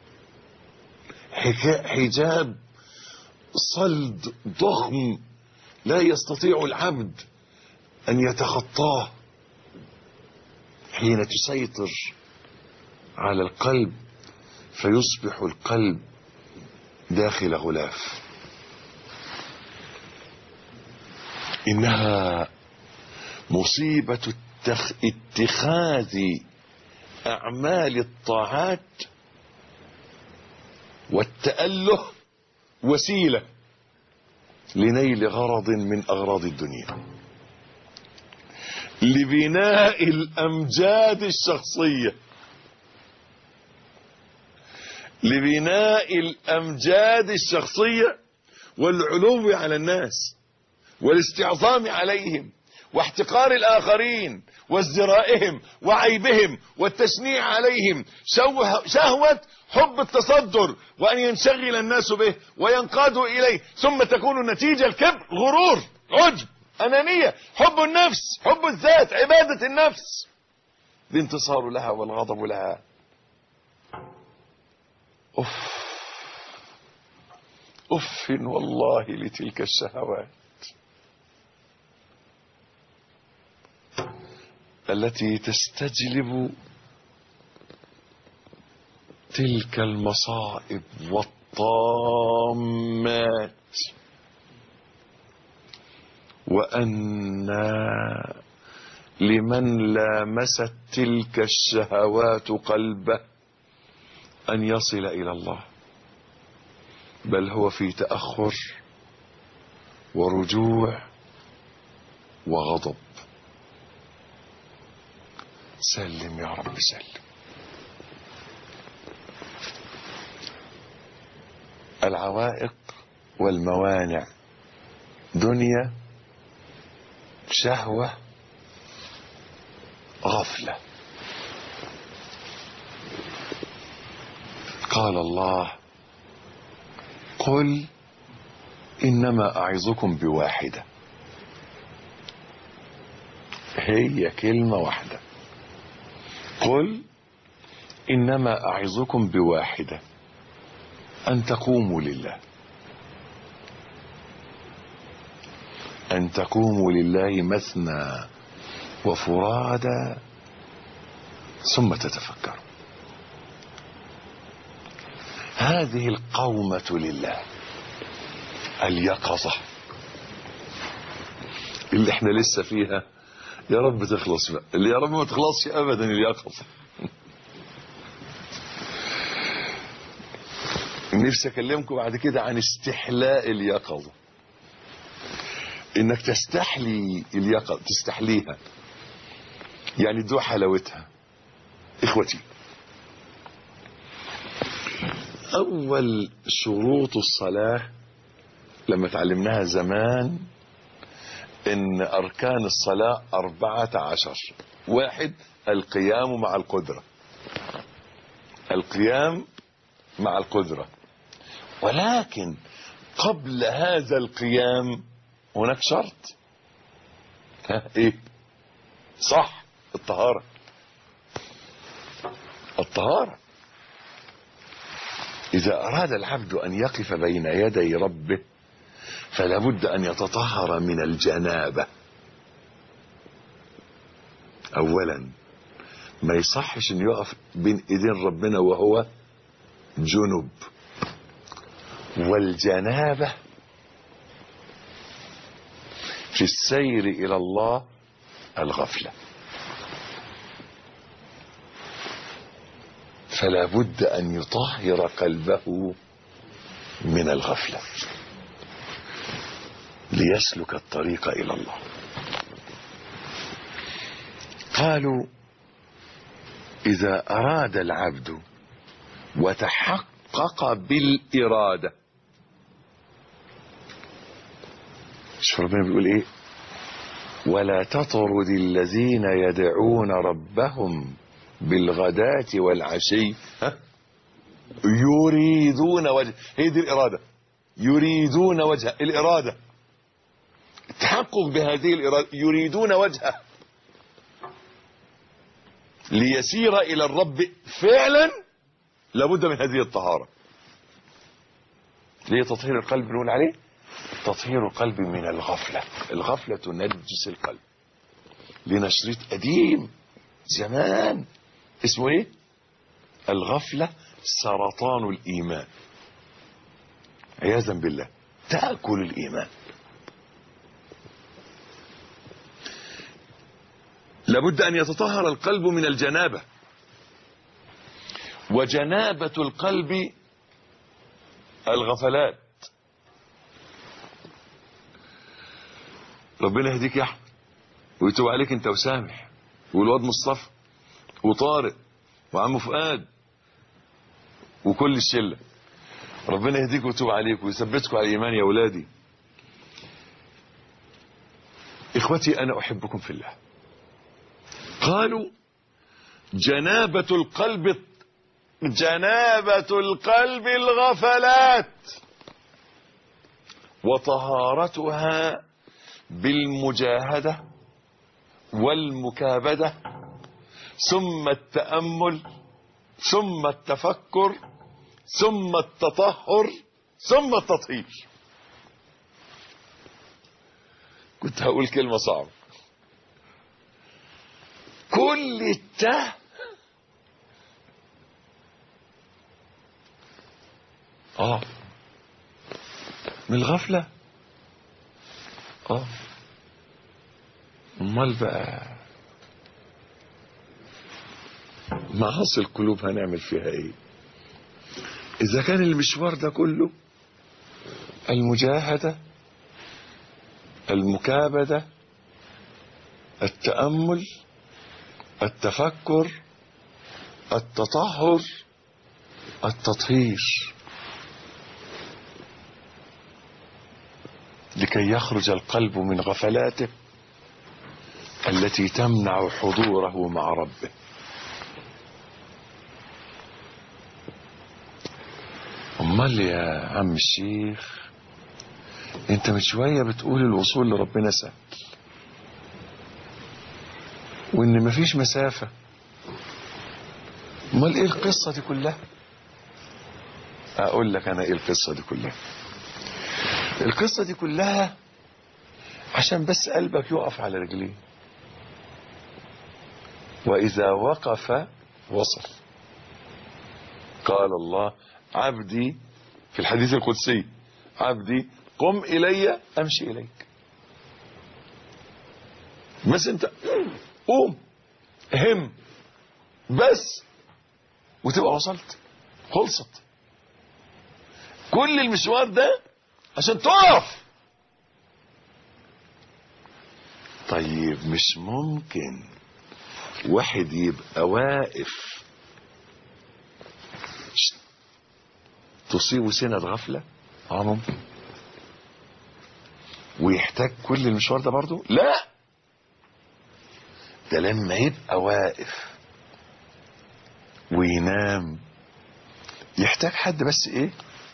حجاب صلد ضخم لا يستطيع العبد أن يتخطاه. حين تسيطر على القلب فيصبح القلب داخل غلاف. إنها مصيبة اتخاذ أعمال الطاعات والتأله وسيلة لنيل غرض من أغراض الدنيا، لبناء الأمجاد الشخصية، لبناء الأمجاد الشخصية والعلو على الناس والاستعظام عليهم واحتقار الآخرين وازدرائهم وعيبهم والتشنيع عليهم. شهوة حب التصدر وأن ينشغل الناس به وينقادوا إليه، ثم تكون النتيجة الكبر، غرور، عجب، أنانية، حب النفس، حب الذات، عبادة النفس، الانتصار لها والغضب لها. أف والله لتلك الشهوات التي تستجلب تلك المصائب والطامات. وأن لمن لامست تلك الشهوات قلبه أن يصل إلى الله، بل هو في تأخر ورجوع وغضب. سلم يا رب سلم. العوائق والموانع، دنيا، شهوة، غفلة. قال الله: قل إنما أعظكم بواحدة. هي كلمة واحدة، قل إنما أعظكم بواحدة، أن تقوموا لله، أن تقوموا لله مثنى وفرادى ثم تتفكروا. هذه القومة لله، اليقظة اللي احنا لسه فيها، يا رب تخلص بقى، اللي يا رب ما تخلصش ابدا اليقظة. نفسي اكلمكم بعد كده عن استحلاء اليقظة، انك تستحلي اليقظة، تستحليها، يعني تدوق حلاوتها. اخوتي، اول شروط الصلاة لما تعلمناها زمان ان اركان الصلاة 14. 1، القيام مع القدرة، القيام مع القدرة. ولكن قبل هذا القيام هناك شرط. ايه؟ صح، الطهارة. الطهارة. إذا أراد العبد أن يقف بين يدي ربه فلا بد أن يتطهر من الجنابة أولا، ما يصحش انه يقف بين ايدين ربنا وهو جنب. والجنابة في السير الى الله الغفلة، فلا بد ان يطهر قلبه من الغفلة ليسلك الطريق الى الله. قالوا اذا اراد العبد وتحقق بالارادة، شوف ربنا بيقول ايه؟ ولا تطرد الذين يدعون ربهم بالغداة والعشي يريدون وجه. هي دي الإرادة، يريدون وجه. الإرادة التحقق بهذه الإرادة، يريدون وجهه ليسير إلى الرب فعلا، لابد من هذه الطهارة. ليه تطهير القلب نقول عليه؟ تطهير القلب من الغفلة. الغفلة تنجس القلب. لنا شريط قديم زمان اسمه ايه؟ الغفلة سرطان الإيمان، عياذا بالله، تأكل الإيمان. لابد أن يتطهر القلب من الجنابة، وجنابة القلب الغفلات. ربنا يهديك يا أحمد ويتوب عليك أنت وسامح والواد مصطفى وطارق وعم فؤاد وكل الشلة. ربنا يهديك ويتوب عليك ويثبتكم على الإيمان يا أولادي. إخوتي أنا أحبكم في الله. قالوا جنابة القلب الغفلات، وطهارتها بالمجاهدة والمكابدة، ثم التأمل، ثم التفكر، ثم التطهر، ثم التطهير. كنت هقول كلمة صعبة. كل من الغفلة. امال بقى معاصي القلوب هنعمل فيها ايه اذا كان المشوار ده كله المجاهدة، المكابدة، التأمل، التفكر، التطهر، التطهير، لكي يخرج القلب من غفلاته التي تمنع حضوره مع ربه. امال يا عم الشيخ انت من شويه بتقول الوصول لربنا سهل وان مفيش مسافه، امال ايه القصه دي كلها؟ اقول لك انا ايه القصه دي كلها. القصه دي كلها عشان بس قلبك يقف على رجليه، واذا وقف وصل. قال الله عبدي في الحديث القدسي عبدي قم إلي أمشي إليك. بس أنت قوم هم بس وتبقى وصلت، خلصت. كل المشوار ده عشان تقف. طيب مش ممكن واحد يبقى واقف تصيبه سنة غفلة؟ ممكن. ويحتاج كل المشوار ده برضو؟ لا، ده لما يبقى واقف وينام يحتاج حد بس ايه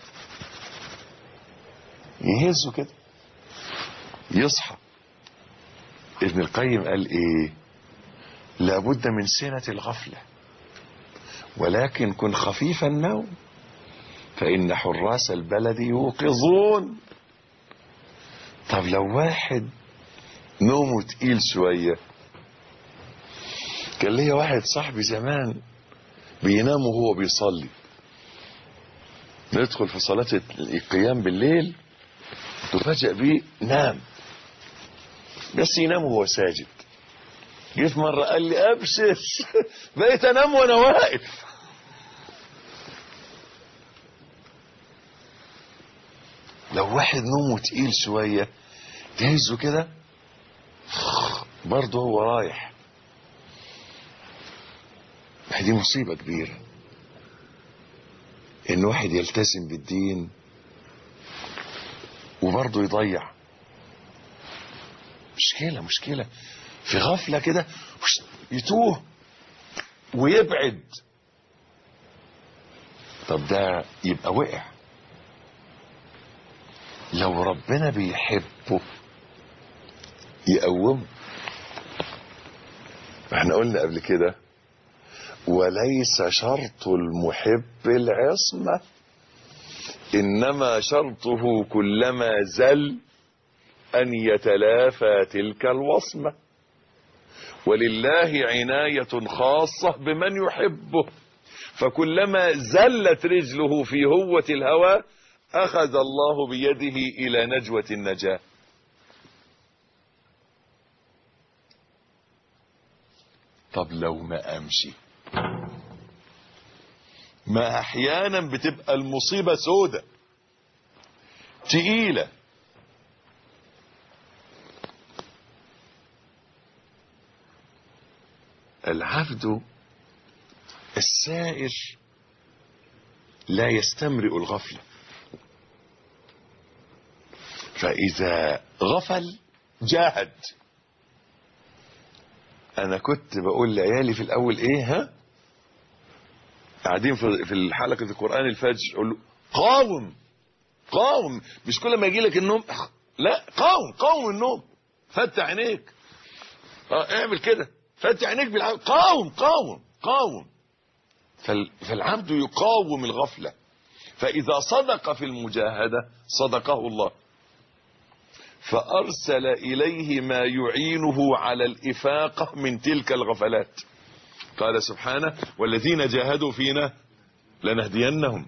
يهزه كده يصحى. ابن القيم قال ايه؟ لابد من سنة الغفلة، ولكن كن خفيف النوم فإن حراس البلد يوقظون. طب لو واحد نومه تقيل شوية كان ليا واحد صاحبي زمان بينام وهو بيصلي، ندخل في صلاة القيام بالليل تفاجأ بيه نام، بس ينام وهو ساجد. جه في مرة قال لي ابشر بقيت انام وانا واقف. لو واحد نومه تقيل شوية تهزه كده برضه هو رايح. دي مصيبة كبيرة ان واحد يلتزم بالدين وبرضه يضيع. مشكلة في غفلة كده يتوه ويبعد. طب ده يبقى وقع. لو ربنا بيحبه يقومه. احنا قلنا قبل كده وليس شرط المحب العصمة، انما شرطه كلما زل ان يتلافى تلك الوصمة. ولله عناية خاصة بمن يحبه، فكلما زلت رجله في هوة الهوى اخذ الله بيده الى نجوة النجاة. طب لو ما امشي، ما احيانا بتبقى المصيبة سودة تقيلة. العبد السائر لا يستمرئ الغفلة، فإذا غفل جاهد. أنا كنت بقول لعيالي في الأول إيه قاعدين في حلقة القرآن الفجر أقول له قاوم، مش كل ما يجي لك النوم لا، قاوم النوم، فتح عينيك، اعمل كده، فتح عينيك بالعافية، قاوم. فالعبد يقاوم الغفلة، فإذا صدق في المجاهدة صدقه الله، فأرسل إليه ما يعينه على الإفاقة من تلك الغفلات. قال سبحانه والذين جاهدوا فينا لنهدينهم.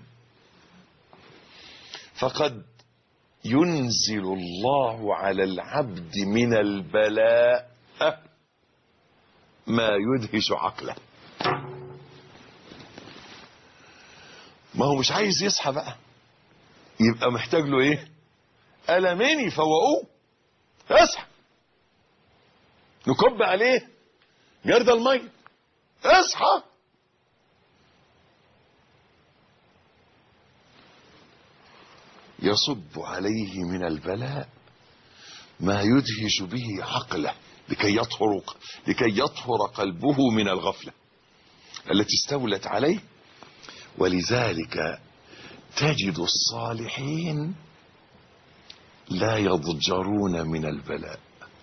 فقد ينزل الله على العبد من البلاء ما يدهش عقله. ما هو مش عايز يصحى بقى، يبقى محتاج له ايه؟ ألمين يفوقوه. اصحى، نكب عليه جرد المية، اصحى. يصب عليه من البلاء ما يدهش به عقله لكي يطهر قلبه من الغفلة التي استولت عليه. ولذلك تجد الصالحين لا يضجرون من البلاء،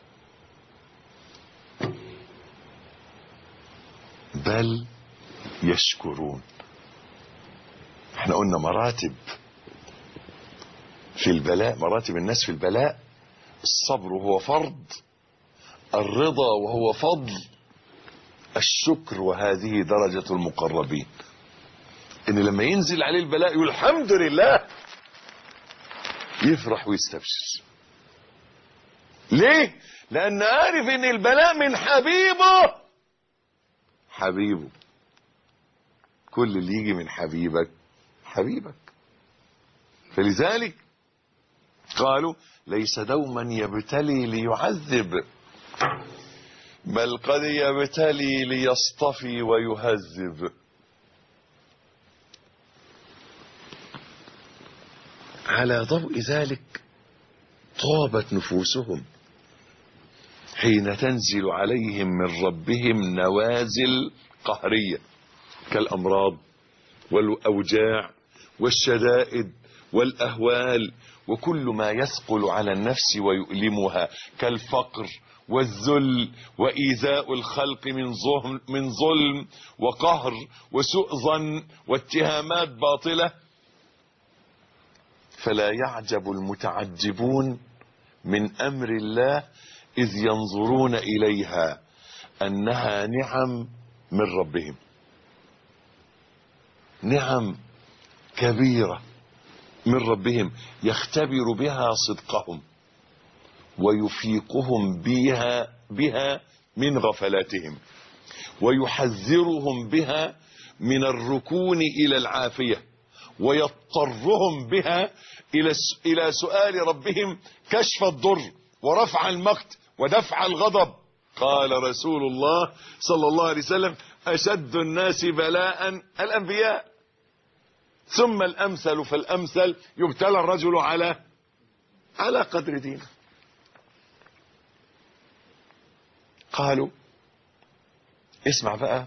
بل يشكرون. احنا قلنا مراتب في البلاء، مراتب الناس في البلاء: الصبر وهو فرض، الرضا وهو فضل، الشكر وهذه درجة المقربين. ان لما ينزل عليه البلاء يقول الحمد لله، يفرح ويستبشر. ليه؟ لان عارف ان البلاء من حبيبه. كل اللي يجي من حبيبك. فلذلك قالوا ليس دوما يبتلي ليعذب، بل قد يبتلي ليصطفي ويهذب. على ضوء ذلك طابت نفوسهم حين تنزل عليهم من ربهم نوازل قهرية كالأمراض والأوجاع والشدائد والأهوال وكل ما يثقل على النفس ويؤلمها كالفقر والذل وإيذاء الخلق من ظلم وقهر وسوء ظن واتهامات باطلة. فلا يعجب المتعجبون من أمر الله إذ ينظرون إليها أنها نعم من ربهم، نعم كبيرة من ربهم يختبر بها صدقهم ويفيقهم بها من غفلاتهم، ويحذرهم بها من الركون إلى العافية، ويضطرهم بها إلى سؤال ربهم كشف الضر ورفع المقت ودفع الغضب. قال رسول الله صلى الله عليه وسلم: أشد الناس بلاء الأنبياء، ثم الأمثل فالأمثل، يبتلى الرجل على قدر دينه. قالوا اسمع بقى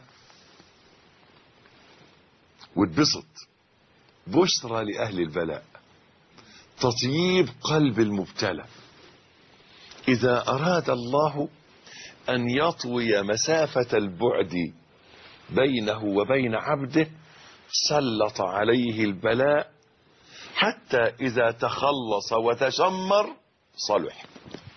واتبسط، بشرى لأهل البلاء، تطيب قلب المبتلى. إذا أراد الله أن يطوي مسافة البعد بينه وبين عبده سلط عليه البلاء حتى إذا تخلص وتشمر صلح.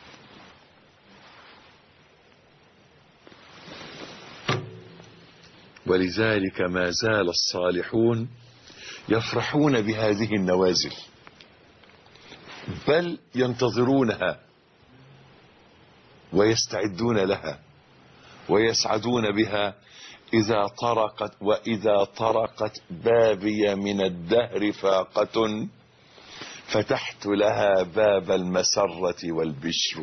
ولذلك ما زال الصالحون يفرحون بهذه النوازل، بل ينتظرونها ويستعدون لها ويسعدون بها. وإذا طرقت بابي من الدهر فاقة فتحت لها باب المسرة والبشر،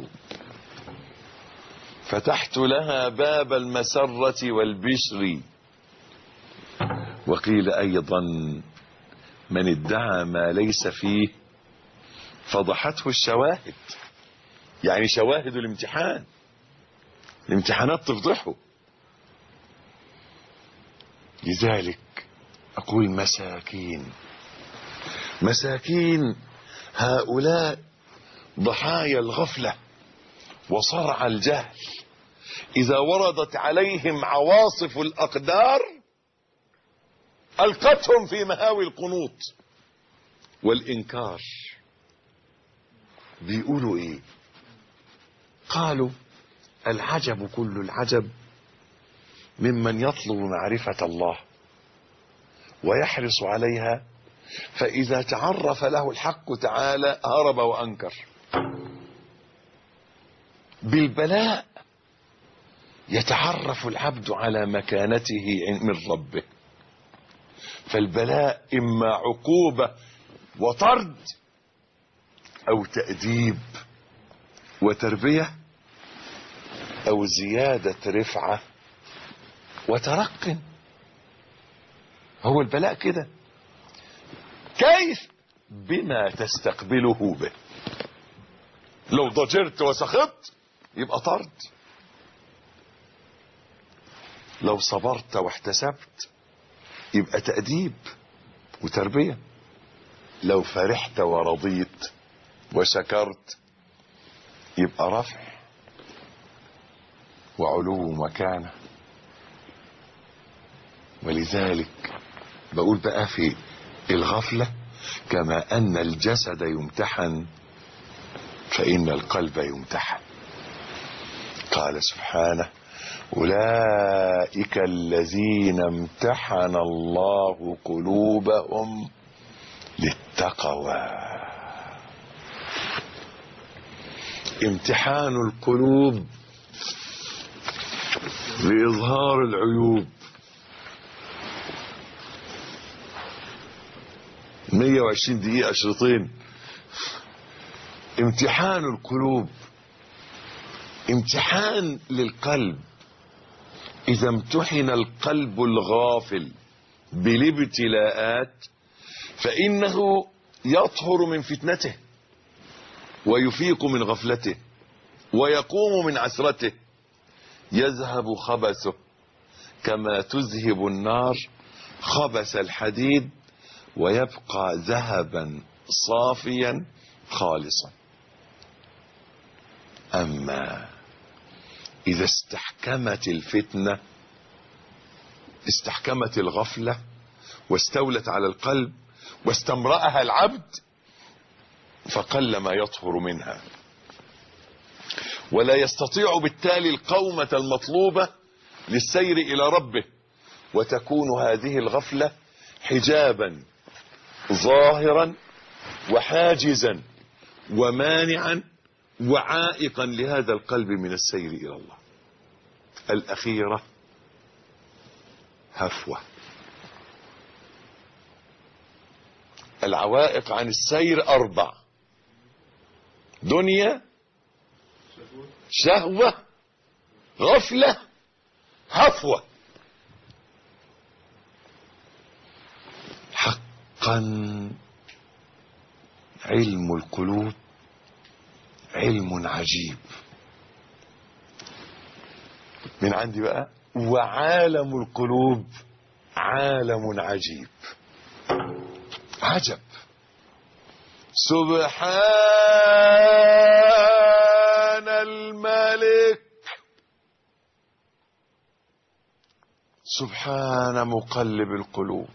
فتحت لها باب المسرة والبشر. وقيل أيضا: من ادعى ما ليس فيه فضحته الشواهد، يعني شواهد الامتحان، الامتحانات تفضحه. لذلك أقول مساكين هؤلاء ضحايا الغفلة وصرع الجهل، إذا وردت عليهم عواصف الأقدار ألقتهم في مهاوي القنوط والإنكار. بيقولوا إيه؟ قالوا: العجب كل العجب ممن يطلب معرفة الله ويحرص عليها، فإذا تعرف له الحق تعالى هرب وأنكر. بالبلاء يتعرف العبد على مكانته من ربه، فالبلاء إما عقوبة وطرد أو تأديب وتربية أو زيادة رفعة وترق. هو البلاء كده، كيف؟ بما تستقبله به. لو ضجرت وسخطت يبقى طرد، لو صبرت واحتسبت يبقى تأديب وتربية، لو فرحت ورضيت وشكرت يبقى رفع وعلو مكانه. ولذلك بقول بقى في الغفلة: كما أن الجسد يمتحن فإن القلب يمتحن. قال سبحانه: أولئك الذين امتحن الله قلوبهم للتقوى. امتحان القلوب لإظهار العيوب. 120 دقيقة شريطين. امتحان القلوب امتحان للقلب. إذا امتحن القلب الغافل بالابتلاءات فإنه يطهر من فتنته ويفيق من غفلته ويقوم من عسرته، يذهب خبثه كما تذهب النار خبث الحديد ويبقى ذهبا صافيا خالصا. أما إذا استحكمت الفتنة، استحكمت الغفلة واستولت على القلب واستمرأها العبد، فقل ما يطهر منها، ولا يستطيع بالتالي القومة المطلوبة للسير إلى ربه وتكون هذه الغفلة حجابا ظاهرا وحاجزا ومانعا وعائقا لهذا القلب من السير إلى الله. الأخيرة هفوة. العوائق عن السير 4: دنيا، شهوة، غفلة، هفوة. حقا علم القلوب علم عجيب. من عندي بقى: وعالم القلوب عالم عجيب. عجب. سبحان الملك، سبحان مقلب القلوب.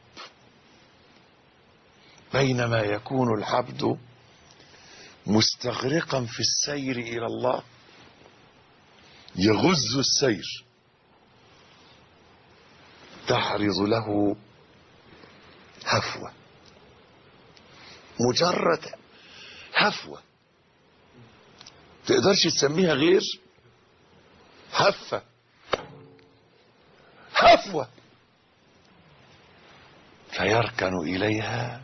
بينما يكون العبد مستغرقا في السير إلى الله يغز السير، تحرز له هفوة، مجرد هفوة تقدرش تسميها غير هفة، هفوة. فيركن إليها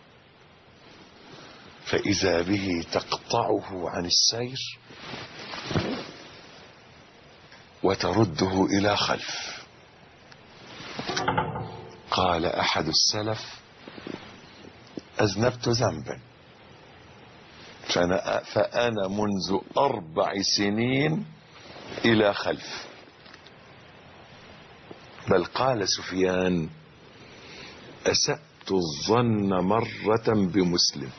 فإذا به تقطعه عن السير وترده إلى خلف. قال أحد السلف: أذنبت ذنبا فأنا منذ 4 سنين إلى خلف. بل قال سفيان: أسأت الظن مرة بمسلم.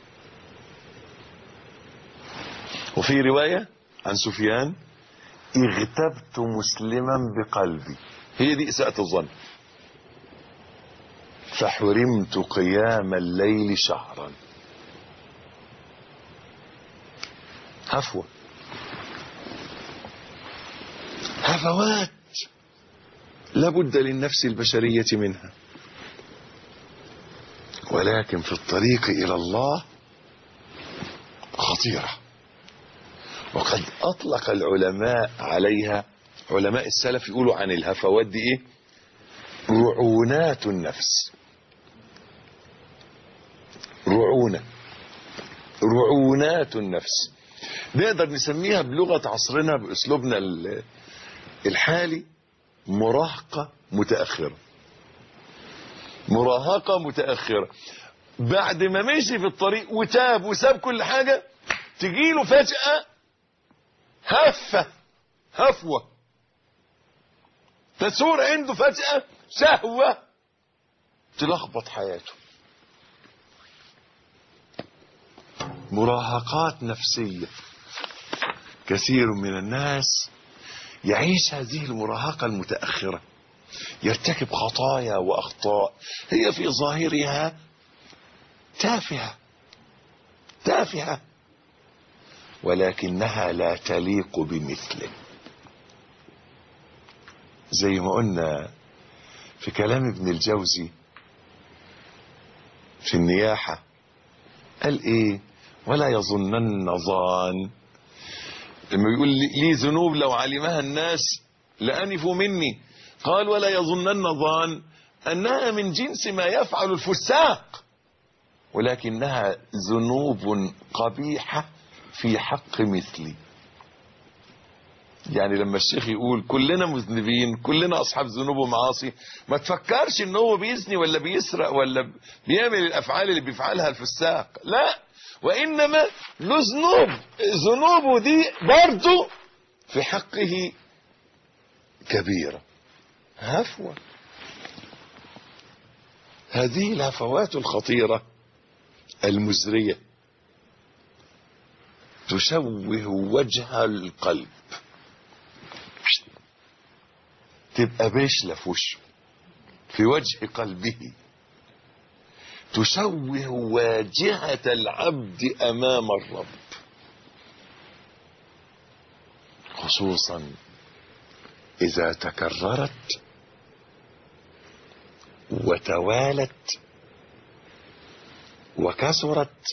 وفي رواية عن سفيان: اغتبت مسلما بقلبي. هي دي إساءة الظن. فحرمت قيام الليل شهرا. هفوة، هفوات لابد للنفس البشرية منها، ولكن في الطريق إلى الله خطيرة. وقد أطلق العلماء عليها، علماء السلف يقولوا عن الهفوات دي إيه؟ رعونات النفس. رعونات النفس. نقدر نسميها بلغة عصرنا بأسلوبنا الحالي مراهقة متأخرة. مراهقة متأخرة. بعد ما مشي في الطريق وتاب وساب كل حاجة، تجيله فجأة هفوة تثور عنده فجأة شهوة تلخبط حياته. مراهقات نفسية. كثير من الناس يعيش هذه المراهقة المتأخرة، يرتكب خطايا وأخطاء هي في ظاهرها تافهة، ولكنها لا تليق بمثله. زي ما قلنا في كلام ابن الجوزي في النياحة، قال ايه؟ ولا يظنن ظان. لما يقول لي ذنوب لو علمها الناس لأنفوا مني، قال ولا يظنن ظان أنها من جنس ما يفعل الفساق، ولكنها ذنوب قبيحة في حق مثلي. يعني لما الشيخ يقول كلنا مذنبين، كلنا أصحاب ذنوب ومعاصي، ما تفكرش ان هو بيزني ولا بيسرق ولا بيعمل الأفعال اللي بيفعلها الفساق، لا، وإنما له ذنوبه دي برضه في حقه كبيرة. هفوة. هذه الهفوات الخطيرة المزرية تشوه وجه القلب، تبقى بشلة في وشه، في وجه قلبه، تشوه واجهة العبد أمام الرب، خصوصا إذا تكررت وتوالت وكثرت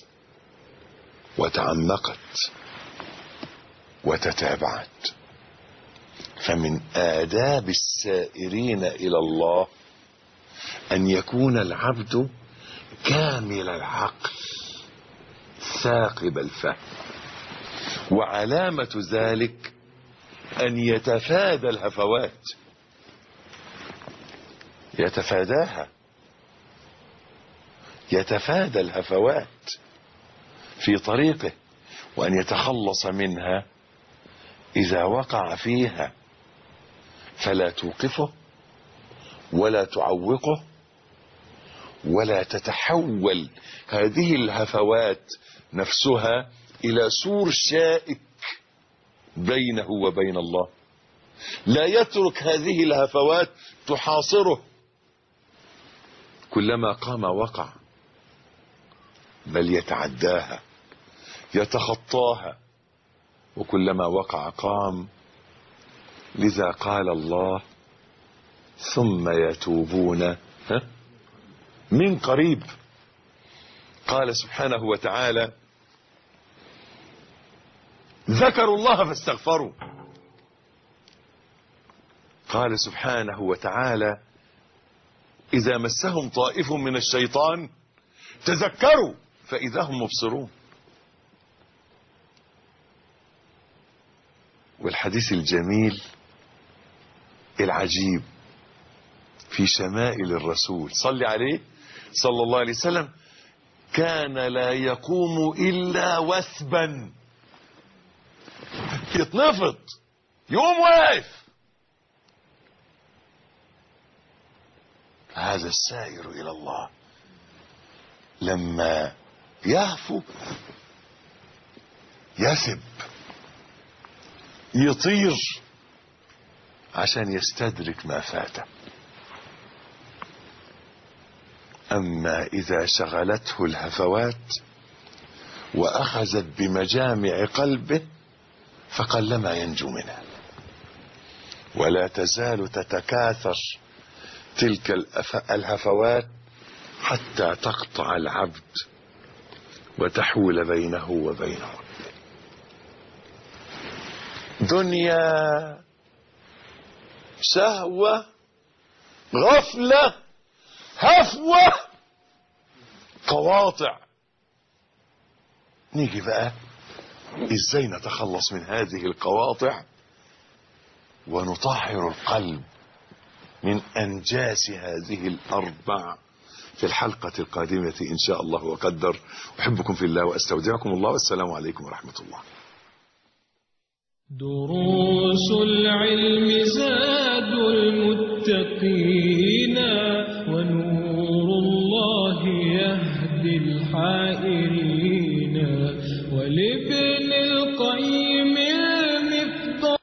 وتعمقت وتتابعت. فمن آداب السائرين إلى الله أن يكون العبد كامل العقل ثاقب الفهم، وعلامة ذلك أن يتفادى الهفوات، يتفادى الهفوات في طريقه، وأن يتخلص منها إذا وقع فيها، فلا توقفه ولا تعوقه، ولا تتحول هذه الهفوات نفسها إلى سور شائك بينه وبين الله. لا يترك هذه الهفوات تحاصره، كلما قام وقع، بل يتعداها يتخطاها، وكلما وقع قام. لذا قال الله: ثم يتوبون من قريب. قال سبحانه وتعالى: ذكروا الله فاستغفروا. قال سبحانه وتعالى: إذا مسهم طائف من الشيطان تذكروا فإذا هم مبصرون. والحديث الجميل العجيب في شمائل الرسول صلى عليه صلى الله عليه وسلم: كان لا يقوم إلا وثبا، يتنفض يقوم واقف. هذا السائر إلى الله لما يهفو يثب، يطير عشان يستدرك ما فاته. أما إذا شغلته الهفوات وأخذت بمجامع قلبه فقلما ينجو منها. ولا تزال تتكاثر تلك الهفوات حتى تقطع العبد وتحول بينه وبينه. دنيا، شهوة، غفلة، هفوة، قواطع. نيجي بقى ازاي نتخلص من هذه القواطع ونطهر القلب من أنجاس هذه الأربع في الحلقة القادمة إن شاء الله وقدر. أحبكم في الله وأستودعكم الله، والسلام عليكم ورحمة الله. دروس العلم زاد المتقين.